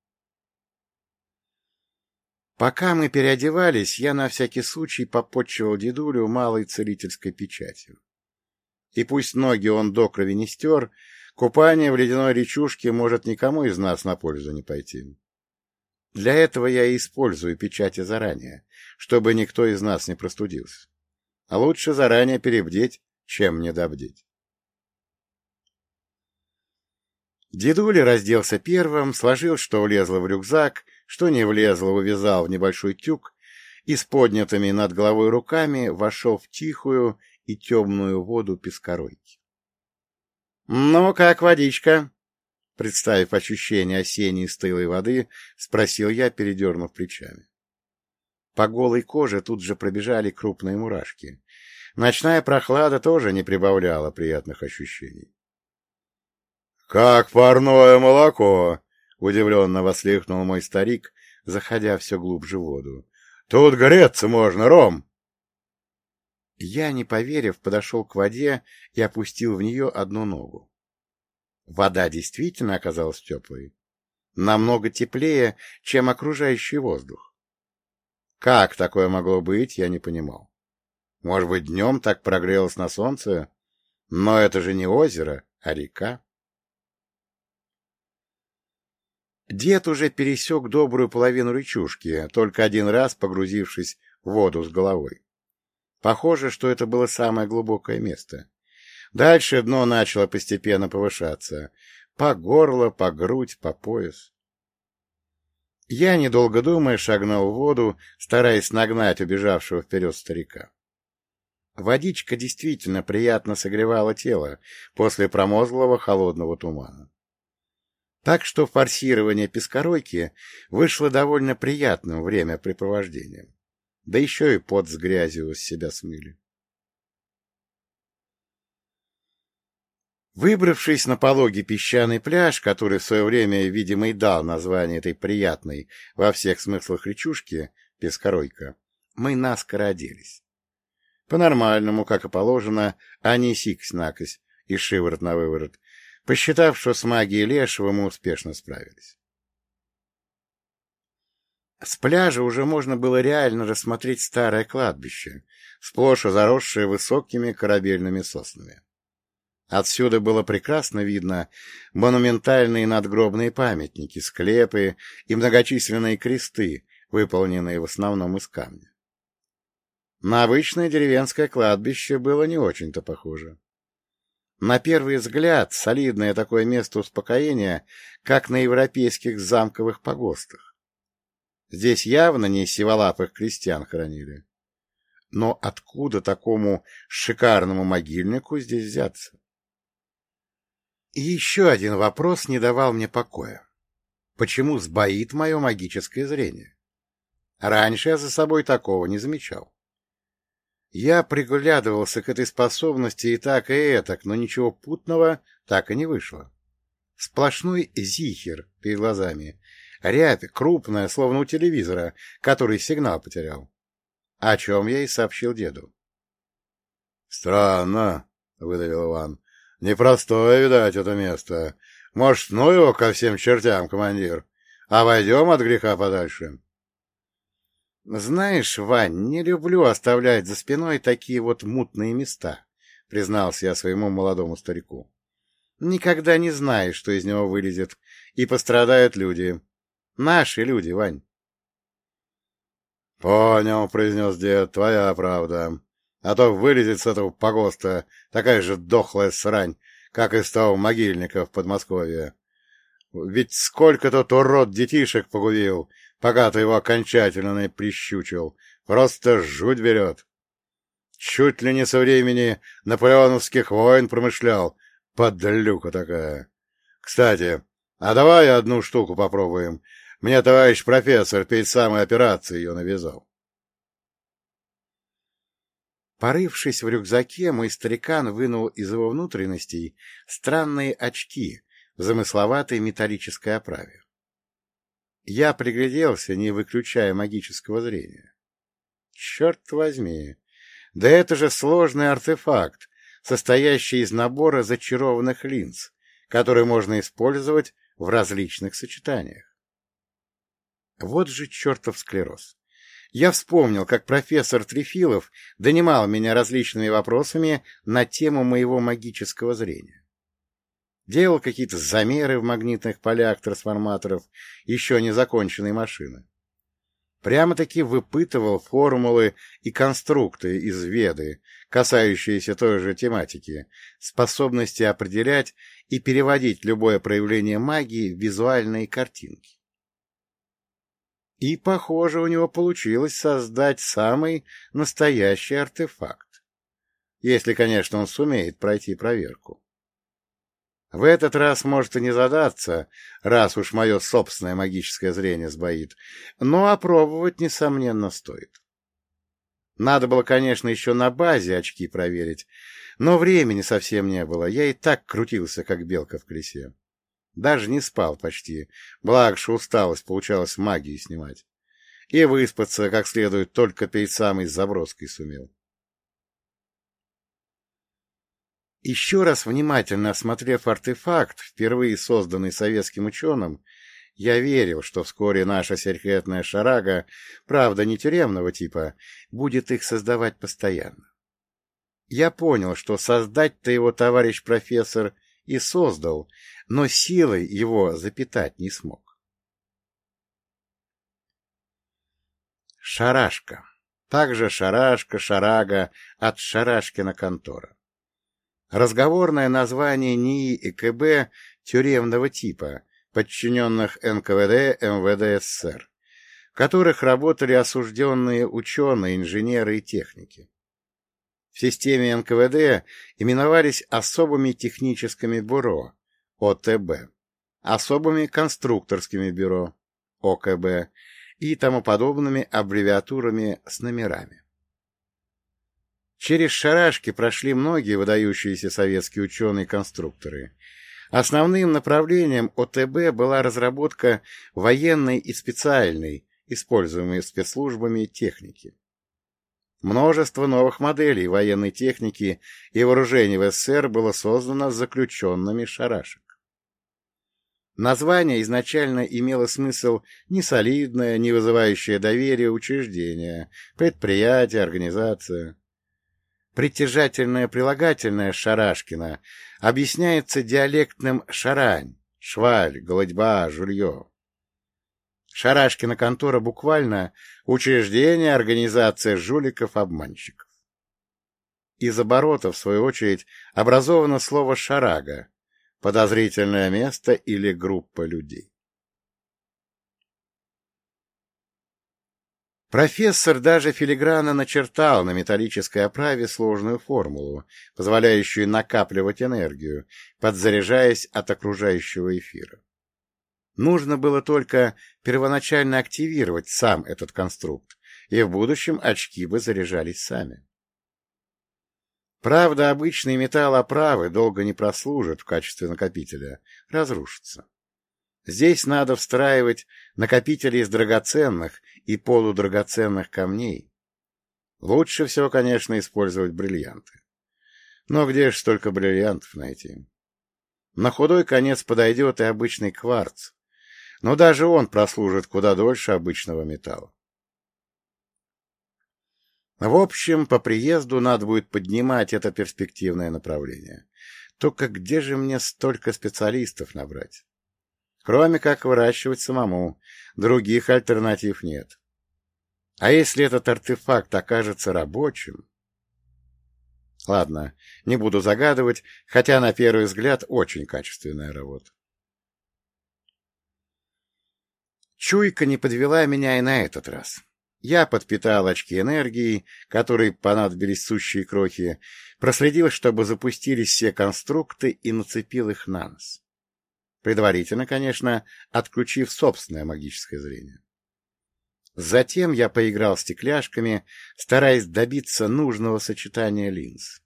Пока мы переодевались, я на всякий случай попотчевал дедулю малой целительской печатью. И пусть ноги он до крови не стер, купание в ледяной речушке может никому из нас на пользу не пойти. Для этого я и использую печати заранее, чтобы никто из нас не простудился. А лучше заранее перебдеть, чем недобдеть. Дедуля разделся первым, сложил, что влезло в рюкзак, что не влезло, увязал в небольшой тюк и с поднятыми над головой руками вошел в тихую и темную воду Пескоройки. — Ну, как водичка? — представив ощущение осенней стылой воды, спросил я, передернув плечами. По голой коже тут же пробежали крупные мурашки. Ночная прохлада тоже не прибавляла приятных ощущений. — Как парное молоко! — удивленно воскликнул мой старик, заходя все глубже в воду. — Тут греться можно, Ром! Я, не поверив, подошел к воде и опустил в нее одну ногу. Вода действительно оказалась теплой, намного теплее, чем окружающий воздух. Как такое могло быть, я не понимал. Может быть, днем так прогрелось на солнце? Но это же не озеро, а река. Дед уже пересек добрую половину речушки, только один раз погрузившись в воду с головой. Похоже, что это было самое глубокое место. Дальше дно начало постепенно повышаться. По горло, по грудь, по пояс. Я, недолго думая, шагнул в воду, стараясь нагнать убежавшего вперед старика. Водичка действительно приятно согревала тело после промозглого холодного тумана. Так что форсирование Пескоройки вышло довольно приятным времяпрепровождением. Да еще и пот с грязью с себя смыли. Выбравшись на пологий песчаный пляж, который в свое время, видимо, и дал название этой приятной во всех смыслах речушки Пескоройка, мы наскоро оделись. По-нормальному, как и положено, а не сикось-накось и шиворот на выворот, посчитав, что с магией Лешего мы успешно справились. С пляжа уже можно было реально рассмотреть старое кладбище, сплошь заросшее высокими корабельными соснами. Отсюда было прекрасно видно монументальные надгробные памятники, склепы и многочисленные кресты, выполненные в основном из камня. На обычное деревенское кладбище было не очень-то похоже. На первый взгляд, солидное такое место успокоения, как на европейских замковых погостах. Здесь явно не сиволапых крестьян хоронили. Но откуда такому шикарному могильнику здесь взяться? И еще один вопрос не давал мне покоя. Почему сбоит мое магическое зрение? Раньше я за собой такого не замечал. Я приглядывался к этой способности и так, и этак, но ничего путного так и не вышло. Сплошной зихер перед глазами. Рябь крупная, словно у телевизора, который сигнал потерял. О чем я и сообщил деду. — Странно, — выдавил Иван. — Непростое, видать, это место. Может, ну его ко всем чертям, командир, а войдем от греха подальше. — Знаешь, Вань, не люблю оставлять за спиной такие вот мутные места, — признался я своему молодому старику. — Никогда не знаешь, что из него вылезет, и пострадают люди. Наши люди, Вань. — Понял, — произнес дед, — твоя правда. А то вылезет с этого погоста такая же дохлая срань, как из того могильника в Подмосковье. Ведь сколько тот урод детишек погубил, пока ты его окончательно не прищучил. Просто жуть берет. Чуть ли не со времени наполеоновских войн промышлял. Подлюка такая. Кстати, а давай одну штуку попробуем. Мне товарищ профессор перед самой операцией ее навязал. Порывшись в рюкзаке, мой старикан вынул из его внутренностей странные очки в замысловатой металлической оправе. Я пригляделся, не выключая магического зрения. Черт возьми! Да это же сложный артефакт, состоящий из набора зачарованных линз, которые можно использовать в различных сочетаниях. Вот же чертов склероз! Я вспомнил, как профессор Трефилов донимал меня различными вопросами на тему моего магического зрения. Делал какие-то замеры в магнитных полях трансформаторов еще не законченной машины. Прямо-таки выпытывал формулы и конструкты из Веды, касающиеся той же тематики, способности определять и переводить любое проявление магии в визуальные картинки. И, похоже, у него получилось создать самый настоящий артефакт. Если, конечно, он сумеет пройти проверку. В этот раз может и не задаться, раз уж мое собственное магическое зрение сбоит, но опробовать, несомненно, стоит. Надо было, конечно, еще на базе очки проверить, но времени совсем не было, я и так крутился, как белка в колесе. Даже не спал почти, благо что усталость получалось магии снимать. И выспаться как следует только перед самой заброской сумел. Еще раз внимательно осмотрев артефакт, впервые созданный советским ученым, я верил, что вскоре наша серхетная шарага, правда не тюремного типа, будет их создавать постоянно. Я понял, что создать-то его товарищ профессор и создал, но силой его запитать не смог. Шарашка. Также шарашка, шарага, от Шарашкина контора. Разговорное название НИИ и КБ тюремного типа, подчиненных эн ка вэ дэ, эм вэ дэ СССР, в которых работали осужденные ученые, инженеры и техники. В системе эн ка вэ дэ именовались особыми техническими бюро, о тэ бэ, особыми конструкторскими бюро, О К Б, и тому подобными аббревиатурами с номерами. Через шарашки прошли многие выдающиеся советские ученые-конструкторы. Основным направлением О Т Б была разработка военной и специальной, используемой спецслужбами, техники. Множество новых моделей военной техники и вооружений в С С С Р было создано заключенными шарашек. Название изначально имело смысл несолидное, не вызывающее доверия учреждение, предприятие, организация. Притяжательное прилагательное «Шарашкина» объясняется диалектным «шарань», «шваль», «голодьба», «жулье». Шарашкина контора буквально учреждение, организация жуликов-обманщиков. Из оборота, в свою очередь, образовано слово «шарага» — подозрительное место или группа людей. Профессор даже филигранно начертал на металлической оправе сложную формулу, позволяющую накапливать энергию, подзаряжаясь от окружающего эфира. Нужно было только первоначально активировать сам этот конструкт, и в будущем очки бы заряжались сами. Правда, обычные металлооправы долго не прослужат в качестве накопителя, разрушатся. Здесь надо встраивать накопители из драгоценных и полудрагоценных камней. Лучше всего, конечно, использовать бриллианты. Но где же столько бриллиантов найти? На худой конец подойдет и обычный кварц, но даже он прослужит куда дольше обычного металла. В общем, по приезду надо будет поднимать это перспективное направление. Только где же мне столько специалистов набрать? Кроме как выращивать самому, других альтернатив нет. А если этот артефакт окажется рабочим? Ладно, не буду загадывать, хотя на первый взгляд очень качественная работа. Чуйка не подвела меня и на этот раз. Я подпитал очки энергии, которые понадобились сущие крохи, проследил, чтобы запустились все конструкты и нацепил их на нос. Предварительно, конечно, отключив собственное магическое зрение. Затем я поиграл стекляшками, стараясь добиться нужного сочетания линз.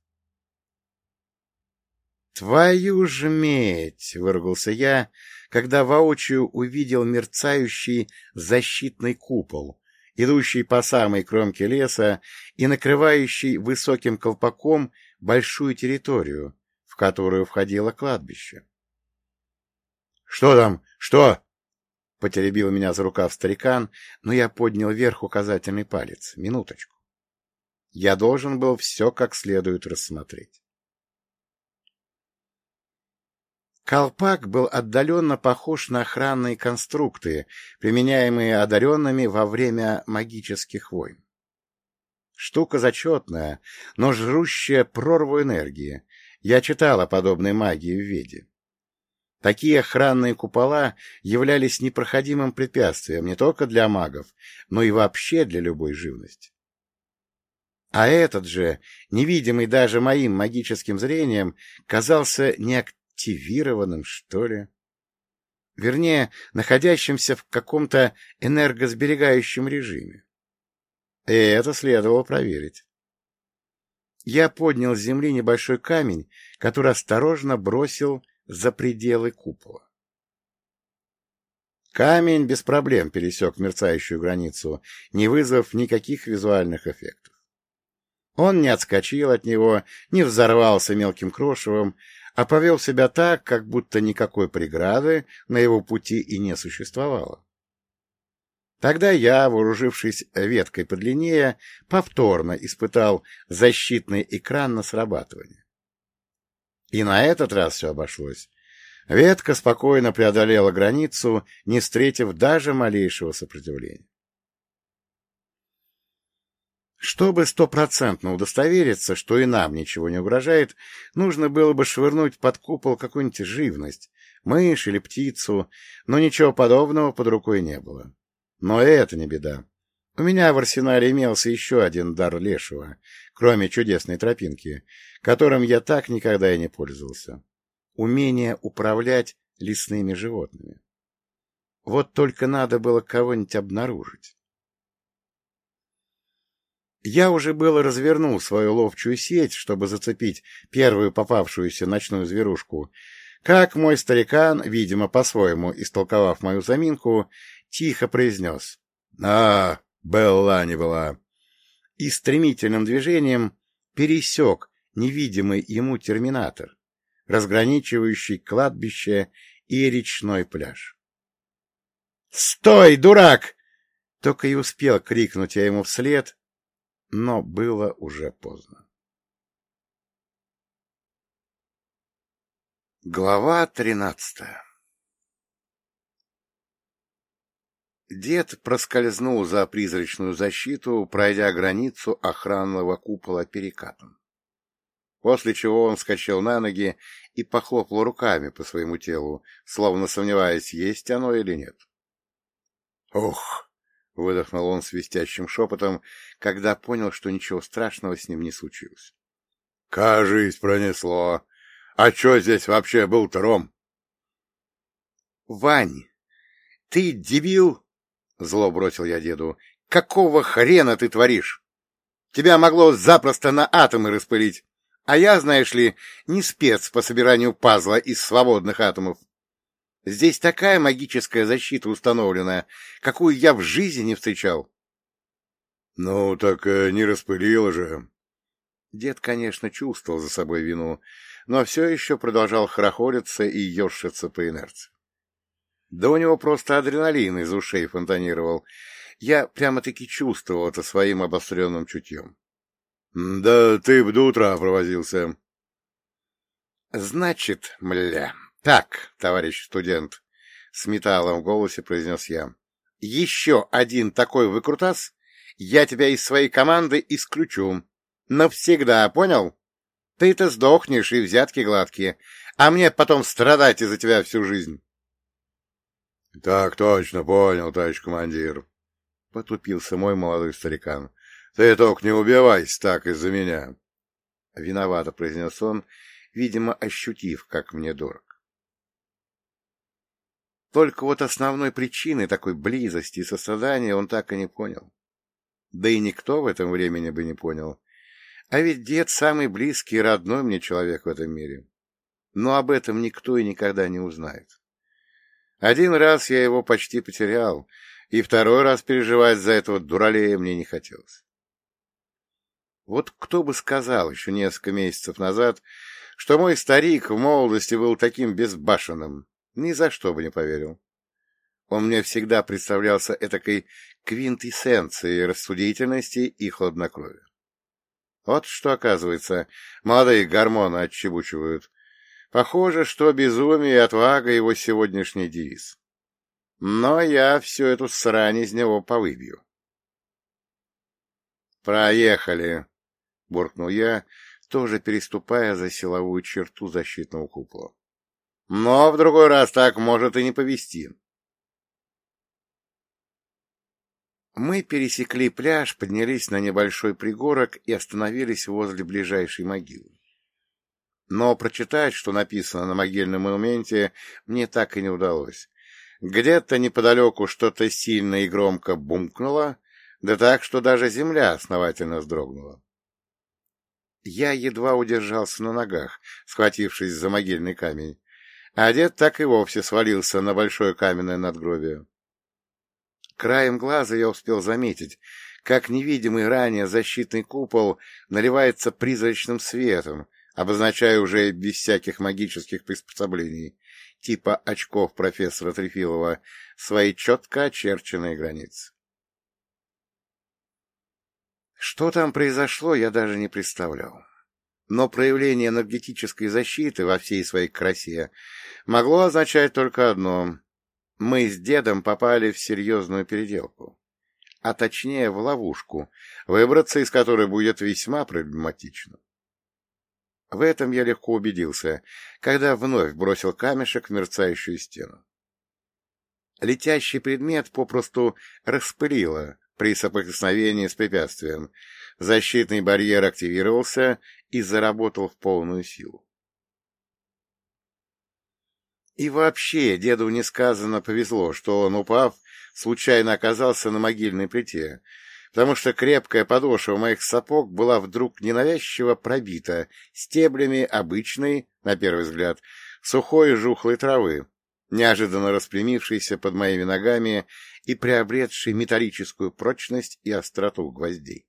«Твою ж медь!» — выругался я, когда воочию увидел мерцающий защитный купол, идущий по самой кромке леса и накрывающий высоким колпаком большую территорию, в которую входило кладбище. — Что там? Что? — потеребил меня за рукав старикан, но я поднял вверх указательный палец. Минуточку. Я должен был все как следует рассмотреть. Колпак был отдаленно похож на охранные конструкты, применяемые одаренными во время магических войн. Штука зачетная, но жрущая прорву энергии. Я читал о подобной магии в Веде. Такие охранные купола являлись непроходимым препятствием не только для магов, но и вообще для любой живности. А этот же, невидимый даже моим магическим зрением, казался неактивированным, что ли. Вернее, находящимся в каком-то энергосберегающем режиме. И это следовало проверить. Я поднял с земли небольшой камень, который осторожно бросил за пределы купола. Камень без проблем пересек мерцающую границу, не вызвав никаких визуальных эффектов. Он не отскочил от него, не взорвался мелким крошевом, а повел себя так, как будто никакой преграды на его пути и не существовало. Тогда я, вооружившись веткой подлиннее, повторно испытал защитный экран на срабатывание. И на этот раз все обошлось. Ветка спокойно преодолела границу, не встретив даже малейшего сопротивления. Чтобы стопроцентно удостовериться, что и нам ничего не угрожает, нужно было бы швырнуть под купол какую-нибудь живность, мышь или птицу, но ничего подобного под рукой не было. Но это не беда. У меня в арсенале имелся еще один дар лешего, кроме чудесной тропинки, которым я так никогда и не пользовался. Умение управлять лесными животными. Вот только надо было кого-нибудь обнаружить. Я уже было развернул свою ловчую сеть, чтобы зацепить первую попавшуюся ночную зверушку, как мой старикан, видимо, по-своему истолковав мою заминку, тихо произнес: «А, была не была!» и стремительным движением пересек невидимый ему терминатор, разграничивающий кладбище и речной пляж. «Стой, дурак!» — только и успел крикнуть я ему вслед, но было уже поздно. Глава тринадцатая. Дед проскользнул за призрачную защиту, пройдя границу охранного купола перекатом. После чего он вскочил на ноги и похлопал руками по своему телу, словно сомневаясь, есть оно или нет. «Ох!» — выдохнул он свистящим шепотом, когда понял, что ничего страшного с ним не случилось. «Кажись, пронесло. А что здесь вообще был-то, Ром?» «Вань, ты дебил!» — зло бросил я деду. — Какого хрена ты творишь? Тебя могло запросто на атомы распылить. А я, знаешь ли, не спец по собиранию пазла из свободных атомов. Здесь такая магическая защита установлена, какую я в жизни не встречал. — Ну, так э, не распылила же. Дед, конечно, чувствовал за собой вину, но все еще продолжал хорохориться и ершиться по инерции. Да у него просто адреналин из ушей фонтанировал. Я прямо-таки чувствовал это своим обостренным чутьем. — Да ты б до утра провозился. — Значит, мля, так, товарищ студент, — с металлом в голосе произнес я. — Еще один такой выкрутас, я тебя из своей команды исключу. Навсегда, понял? Ты-то сдохнешь, и взятки гладкие, а мне потом страдать из-за тебя всю жизнь. — Так точно понял, товарищ командир, — потупился мой молодой старикан. — Ты только не убивайся так из-за меня. — Виновато, — произнес он, видимо, ощутив, как мне дорог. Только вот основной причины такой близости и сострадания он так и не понял. Да и никто в этом времени бы не понял. А ведь дед самый близкий и родной мне человек в этом мире. Но об этом никто и никогда не узнает. Один раз я его почти потерял, и второй раз переживать за этого дуралея мне не хотелось. Вот кто бы сказал еще несколько месяцев назад, что мой старик в молодости был таким безбашенным, ни за что бы не поверил. Он мне всегда представлялся этакой квинтэссенцией рассудительности и хладнокровия. Вот что, оказывается, молодые гормоны отчебучивают. Похоже, что безумие и отвага — его сегодняшний девиз. Но я всю эту срань из него повыбью. «Проехали!» — буркнул я, тоже переступая за силовую черту защитного купола. «Но в другой раз так может и не повезти». Мы пересекли пляж, поднялись на небольшой пригорок и остановились возле ближайшей могилы. Но прочитать, что написано на могильном монументе, мне так и не удалось. Где-то неподалеку что-то сильно и громко бумкнуло, да так, что даже земля основательно вздрогнула. Я едва удержался на ногах, схватившись за могильный камень, а дед так и вовсе свалился на большое каменное надгробие. Краем глаза я успел заметить, как невидимый ранее защитный купол наливается призрачным светом, обозначая уже без всяких магических приспособлений, типа очков профессора Трефилова, свои четко очерченные границы. Что там произошло, я даже не представлял. Но проявление энергетической защиты во всей своей красе могло означать только одно — мы с дедом попали в серьезную переделку, а точнее в ловушку, выбраться из которой будет весьма проблематично. В этом я легко убедился, когда вновь бросил камешек в мерцающую стену. Летящий предмет попросту распылило при соприкосновении с препятствием. Защитный барьер активировался и заработал в полную силу. И вообще деду несказанно повезло, что он, упав, случайно оказался на могильной плите, потому что крепкая подошва моих сапог была вдруг ненавязчиво пробита стеблями обычной, на первый взгляд, сухой и жухлой травы, неожиданно распрямившейся под моими ногами и приобретшей металлическую прочность и остроту гвоздей.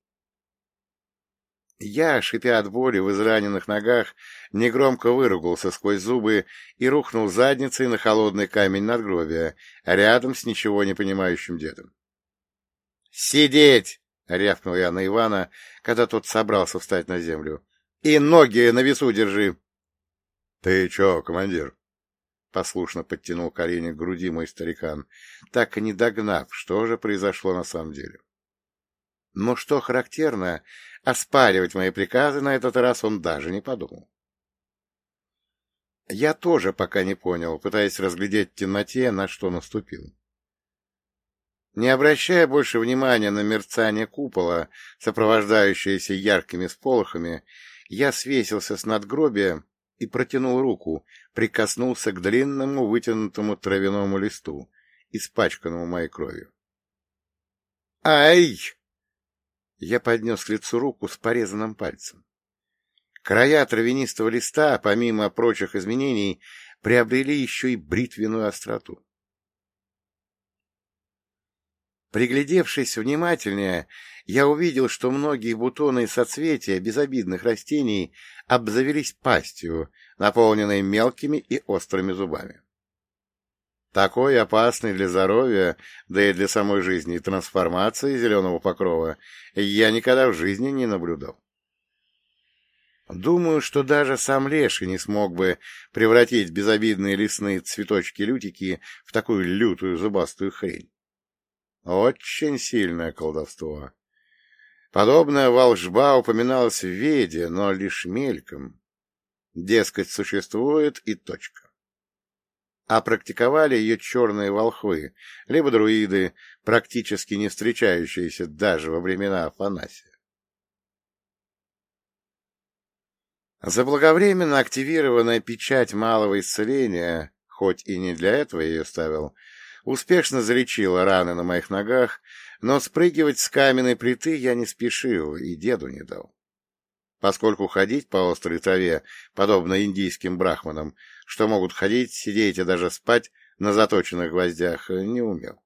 Я, шипя от боли в израненных ногах, негромко выругался сквозь зубы и рухнул задницей на холодный камень надгробия, рядом с ничего не понимающим дедом. «Сидеть!» — рявкнул я на Ивана, когда тот собрался встать на землю. «И ноги на весу держи!» «Ты чё, командир?» — послушно подтянул колени к груди мой старикан, так и не догнав, что же произошло на самом деле. Но что характерно, оспаривать мои приказы на этот раз он даже не подумал. Я тоже пока не понял, пытаясь разглядеть в темноте, на что наступил. Не обращая больше внимания на мерцание купола, сопровождающееся яркими сполохами, я свесился с надгробия и протянул руку, прикоснулся к длинному вытянутому травяному листу, испачканному моей кровью. «Ай!» Я поднес к лицу руку с порезанным пальцем. Края травянистого листа, помимо прочих изменений, приобрели еще и бритвенную остроту. Приглядевшись внимательнее, я увидел, что многие бутоны и соцветия безобидных растений обзавелись пастью, наполненной мелкими и острыми зубами. Такой опасной для здоровья, да и для самой жизни трансформации зеленого покрова я никогда в жизни не наблюдал. Думаю, что даже сам леший не смог бы превратить безобидные лесные цветочки-лютики в такую лютую зубастую хрень. Очень сильное колдовство. Подобная волжба упоминалась в Веде, но лишь мельком. Дескать, существует и точка. А практиковали ее черные волхвы, либо друиды, практически не встречающиеся даже во времена Афанасия. Заблаговременно активированная печать малого исцеления, хоть и не для этого я ее ставил, успешно залечила раны на моих ногах, но спрыгивать с каменной плиты я не спешил и деду не дал. Поскольку ходить по острой траве, подобно индийским брахманам, что могут ходить, сидеть и даже спать на заточенных гвоздях, не умел.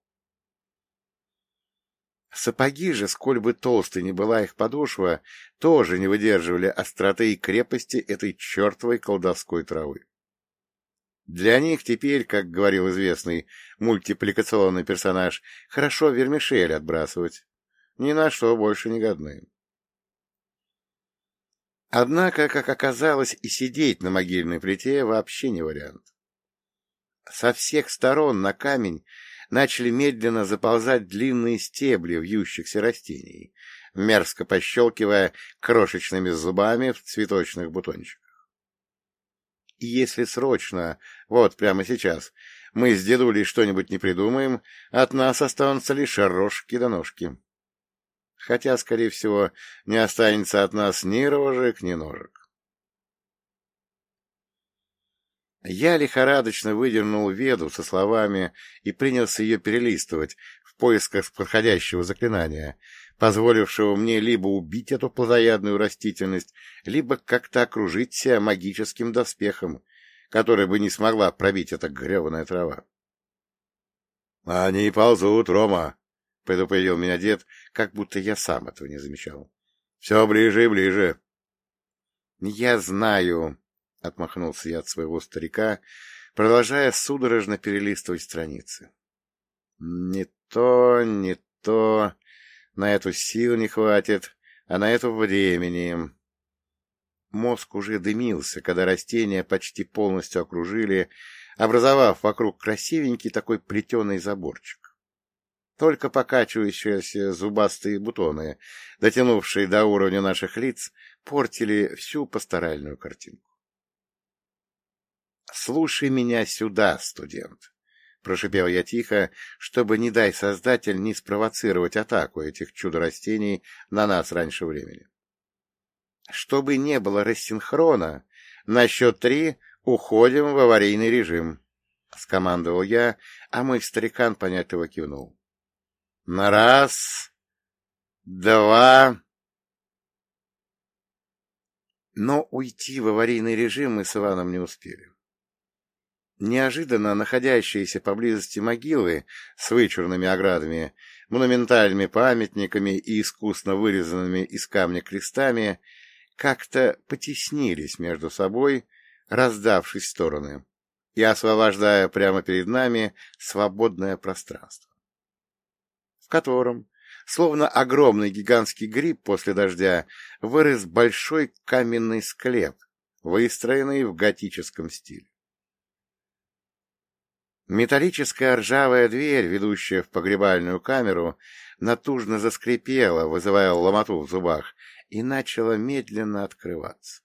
Сапоги же, сколь бы толстой ни была их подошва, тоже не выдерживали остроты и крепости этой чертовой колдовской травы. Для них теперь, как говорил известный мультипликационный персонаж, хорошо вермишель отбрасывать. Ни на что больше не годны. Однако, как оказалось, и сидеть на могильной плите вообще не вариант. Со всех сторон на камень начали медленно заползать длинные стебли вьющихся растений, мерзко пощелкивая крошечными зубами в цветочных бутончиках. И если срочно, вот прямо сейчас, мы с дедулей что-нибудь не придумаем, от нас останутся лишь рожки да ножки. Хотя, скорее всего, не останется от нас ни рожек, ни ножек. Я лихорадочно выдернул Веду со словами и принялся ее перелистывать в поисках подходящего заклинания, позволившего мне либо убить эту плотоядную растительность, либо как-то окружить себя магическим доспехом, который бы не смогла пробить эта гребаная трава. — Они ползут, Рома! — предупредил меня дед, как будто я сам этого не замечал. — Все ближе и ближе. — Я знаю, — отмахнулся я от своего старика, продолжая судорожно перелистывать страницы. — Не то, не то, на эту сил не хватит, а на это времени. Мозг уже дымился, когда растения почти полностью окружили, образовав вокруг красивенький такой плетеный заборчик. Только покачивающиеся зубастые бутоны, дотянувшие до уровня наших лиц, портили всю пасторальную картинку. — Слушай меня сюда, студент, — прошипел я тихо, чтобы, не дай Создатель, не спровоцировать атаку этих чудо-растений на нас раньше времени. Чтобы не было рассинхрона, на счет три уходим в аварийный режим. — скомандовал я, а мой старикан понятливо кивнул. — На раз, два... Но уйти в аварийный режим мы с Иваном не успели. Неожиданно находящиеся поблизости могилы с вычурными оградами, монументальными памятниками и искусно вырезанными из камня крестами как-то потеснились между собой, раздавшись в стороны, и освобождая прямо перед нами свободное пространство, в котором, словно огромный гигантский гриб после дождя, вырос большой каменный склеп, выстроенный в готическом стиле. Металлическая ржавая дверь, ведущая в погребальную камеру, натужно заскрипела, вызывая ломоту в зубах, и начала медленно открываться.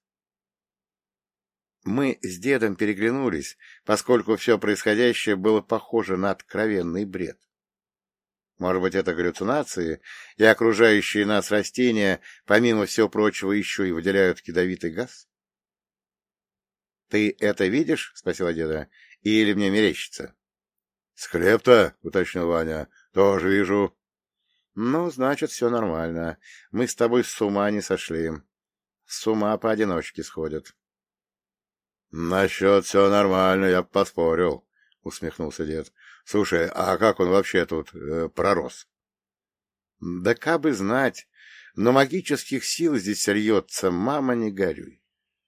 Мы с дедом переглянулись, поскольку все происходящее было похоже на откровенный бред. Может быть, это галлюцинации, и окружающие нас растения, помимо всего прочего, еще и выделяют ядовитый газ? — Ты это видишь? — спросила деда. — Или мне мерещится? — Склеп-то, — уточнил Ваня, — тоже вижу. — Ну, значит, все нормально. Мы с тобой с ума не сошли. С ума поодиночке сходят. — Насчет все нормально, я б поспорил, — усмехнулся дед. — Слушай, а как он вообще тут э, пророс? — Да кабы знать, но магических сил здесь льется, мама, не горюй.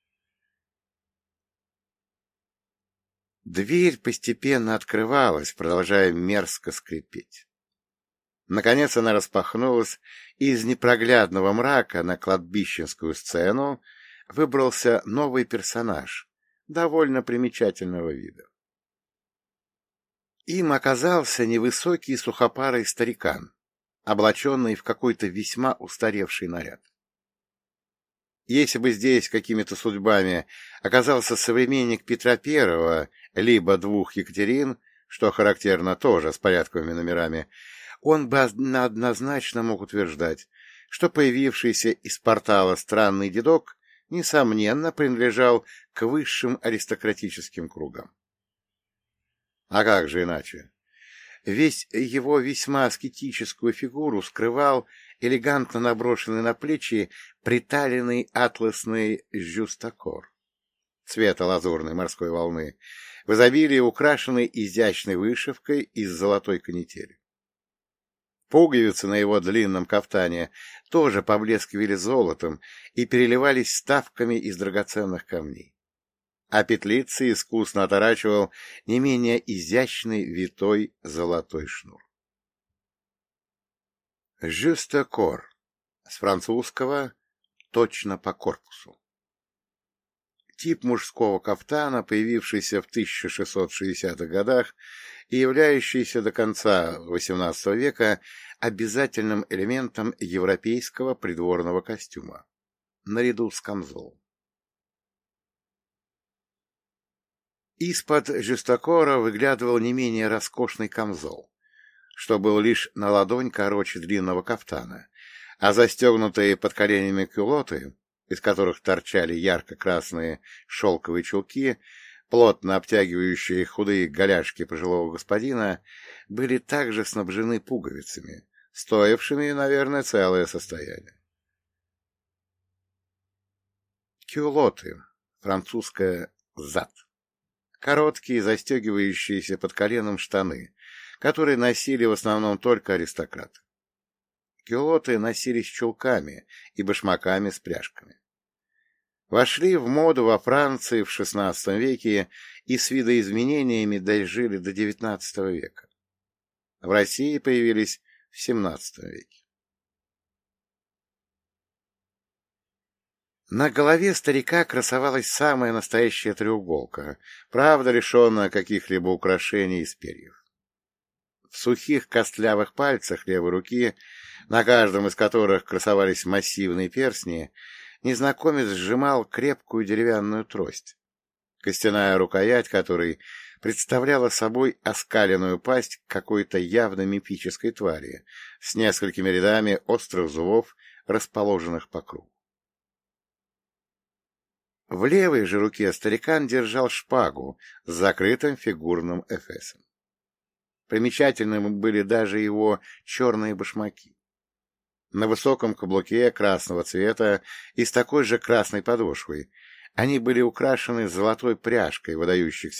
Дверь постепенно открывалась, продолжая мерзко скрипеть. Наконец она распахнулась, и из непроглядного мрака на кладбищенскую сцену выбрался новый персонаж, довольно примечательного вида. Им оказался невысокий сухопарый старикан, облаченный в какой-то весьма устаревший наряд. Если бы здесь какими-то судьбами оказался современник Петра Первого, либо двух Екатерин, что характерно тоже с порядковыми номерами, он бы однозначно мог утверждать, что появившийся из портала странный дедок, несомненно, принадлежал к высшим аристократическим кругам. А как же иначе? Весь его весьма аскетическую фигуру скрывал элегантно наброшенный на плечи приталенный атласный жюстакор цвета лазурной морской волны, в изобилии украшенный изящной вышивкой из золотой канители. Пуговицы на его длинном кафтане тоже поблескивали золотом и переливались вставками из драгоценных камней, а петлицы искусно оторачивал не менее изящный витой золотой шнур. Жюстакор, с французского «точно по корпусу». Тип мужского кафтана, появившийся в тысяча шестьсот шестидесятых годах и являющийся до конца восемнадцатого века обязательным элементом европейского придворного костюма, наряду с камзолом. Из-под жюстакора выглядывал не менее роскошный камзол, что был лишь на ладонь короче длинного кафтана, а застегнутые под коленями кюлоты, из которых торчали ярко-красные шелковые чулки, плотно обтягивающие худые голяшки пожилого господина, были также снабжены пуговицами, стоившими, наверное, целое состояние. Кюлоты, французское «зад». Короткие, застегивающиеся под коленом штаны, которые носили в основном только аристократы. Кюлоты носились чулками и башмаками с пряжками. Вошли в моду во Франции в шестнадцатом веке и с видоизменениями дожили до девятнадцатого века. В России появились в семнадцатом веке. На голове старика красовалась самая настоящая треуголка, правда лишенная каких-либо украшений из перьев. В сухих костлявых пальцах левой руки, на каждом из которых красовались массивные перстни, незнакомец сжимал крепкую деревянную трость, костяная рукоять которой представляла собой оскаленную пасть какой-то явно мифической твари с несколькими рядами острых зубов, расположенных по кругу. В левой же руке старикан держал шпагу с закрытым фигурным эфесом. Примечательными были даже его черные башмаки. На высоком каблуке красного цвета и с такой же красной подошвой они были украшены золотой пряжкой выдающихся